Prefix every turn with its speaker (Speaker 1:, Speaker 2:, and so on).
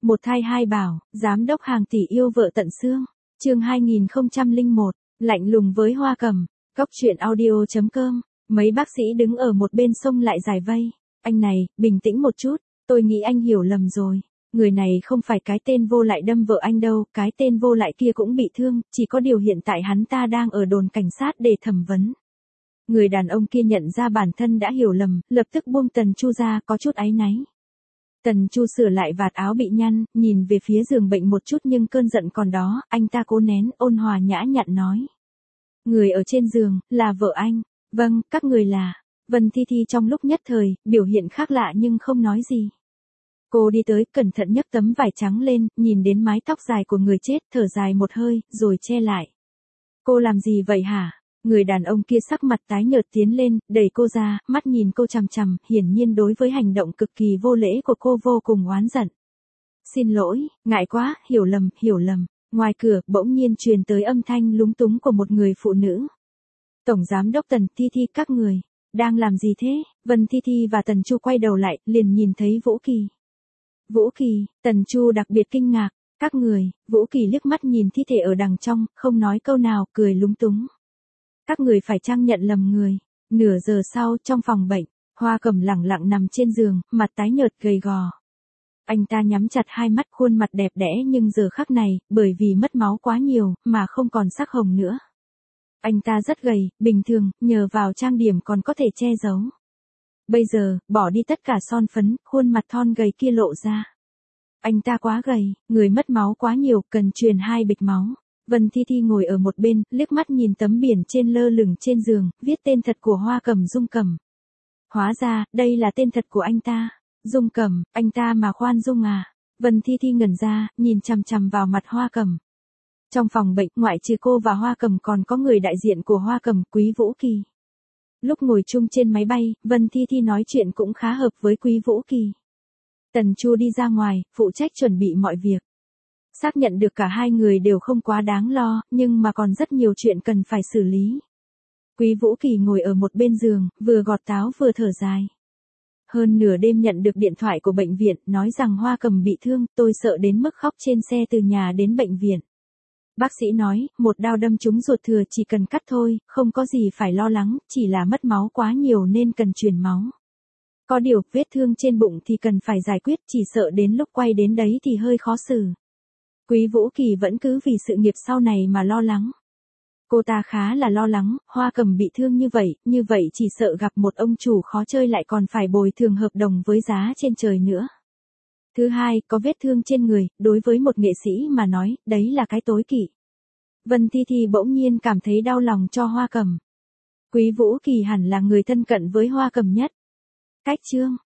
Speaker 1: Một thai hai bảo, giám đốc hàng tỷ yêu vợ tận xương. Chương 2001, lạnh lùng với Hoa Cầm. Cốc truyện audio.com. Mấy bác sĩ đứng ở một bên sông lại giải vây. Anh này, bình tĩnh một chút, tôi nghĩ anh hiểu lầm rồi. Người này không phải cái tên vô lại đâm vợ anh đâu, cái tên vô lại kia cũng bị thương, chỉ có điều hiện tại hắn ta đang ở đồn cảnh sát để thẩm vấn. Người đàn ông kia nhận ra bản thân đã hiểu lầm, lập tức buông Tần Chu ra, có chút áy náy. Tần Chu sửa lại vạt áo bị nhăn, nhìn về phía giường bệnh một chút nhưng cơn giận còn đó, anh ta cố nén, ôn hòa nhã nhặn nói. Người ở trên giường, là vợ anh. Vâng, các người là. Vân Thi Thi trong lúc nhất thời, biểu hiện khác lạ nhưng không nói gì. Cô đi tới, cẩn thận nhấc tấm vải trắng lên, nhìn đến mái tóc dài của người chết, thở dài một hơi, rồi che lại. Cô làm gì vậy hả? Người đàn ông kia sắc mặt tái nhợt tiến lên, đẩy cô ra, mắt nhìn cô chằm chằm, hiển nhiên đối với hành động cực kỳ vô lễ của cô vô cùng oán giận. Xin lỗi, ngại quá, hiểu lầm. Ngoài cửa, bỗng nhiên truyền tới âm thanh lúng túng của một người phụ nữ. Tổng giám đốc Tần Thi Thi, các người đang làm gì thế? Vân Thi Thi và Tần Chu quay đầu lại, liền nhìn thấy Vũ Kỳ. Vũ Kỳ, Tần Chu đặc biệt kinh ngạc. Các người, Vũ Kỳ liếc mắt nhìn thi thể ở đằng trong, không nói câu nào, cười lúng túng. Các người phải chăng nhận lầm người. Nửa giờ sau, trong phòng bệnh, Hoa Cầm lẳng lặng nằm trên giường, mặt tái nhợt gầy gò. Anh ta nhắm chặt hai mắt, khuôn mặt đẹp đẽ nhưng giờ khắc này, bởi vì mất máu quá nhiều, mà không còn sắc hồng nữa. Anh ta rất gầy, bình thường, nhờ vào trang điểm còn có thể che giấu. Bây giờ, bỏ đi tất cả son phấn, khuôn mặt thon gầy kia lộ ra. Anh ta quá gầy, người mất máu quá nhiều, cần truyền 2 bịch máu. Vân Thi Thi ngồi ở một bên, liếc mắt nhìn tấm biển trên lơ lửng trên giường, viết tên thật của Hoa Cầm Dung Cầm. Hóa ra, đây là tên thật của anh ta. Dung Cầm, anh ta mà khoan dung à? Vân Thi Thi ngẩn ra, nhìn chằm chằm vào mặt Hoa Cầm. Trong phòng bệnh, ngoại trừ cô và Hoa Cầm còn có người đại diện của Hoa Cầm, Quý Vũ Kỳ. Lúc ngồi chung trên máy bay, Vân Thi Thi nói chuyện cũng khá hợp với Quý Vũ Kỳ. Tần Chu đi ra ngoài, phụ trách chuẩn bị mọi việc. Xác nhận được cả hai người đều không quá đáng lo, nhưng mà còn rất nhiều chuyện cần phải xử lý. Quý Vũ Kỳ ngồi ở một bên giường, vừa gọt táo vừa thở dài. Hơn nửa đêm nhận được điện thoại của bệnh viện, nói rằng Hoa Cầm bị thương, tôi sợ đến mức khóc trên xe từ nhà đến bệnh viện. Bác sĩ nói, một đao đâm trúng ruột thừa chỉ cần cắt thôi, không có gì phải lo lắng, chỉ là mất máu quá nhiều nên cần truyền máu. Có điều, vết thương trên bụng thì cần phải giải quyết, chỉ sợ đến lúc quay đến đấy thì hơi khó xử. Quý Vũ Kỳ vẫn cứ vì sự nghiệp sau này mà lo lắng. Cô ta khá là lo lắng, Hoa Cầm bị thương như vậy chỉ sợ gặp một ông chủ khó chơi lại còn phải bồi thường hợp đồng với giá trên trời nữa. Thứ hai, có vết thương trên người, đối với một nghệ sĩ mà nói, đấy là cái tối kỵ. Vân Thi Thi bỗng nhiên cảm thấy đau lòng cho Hoa Cầm. Quý Vũ Kỳ hẳn là người thân cận với Hoa Cầm nhất. Cách chương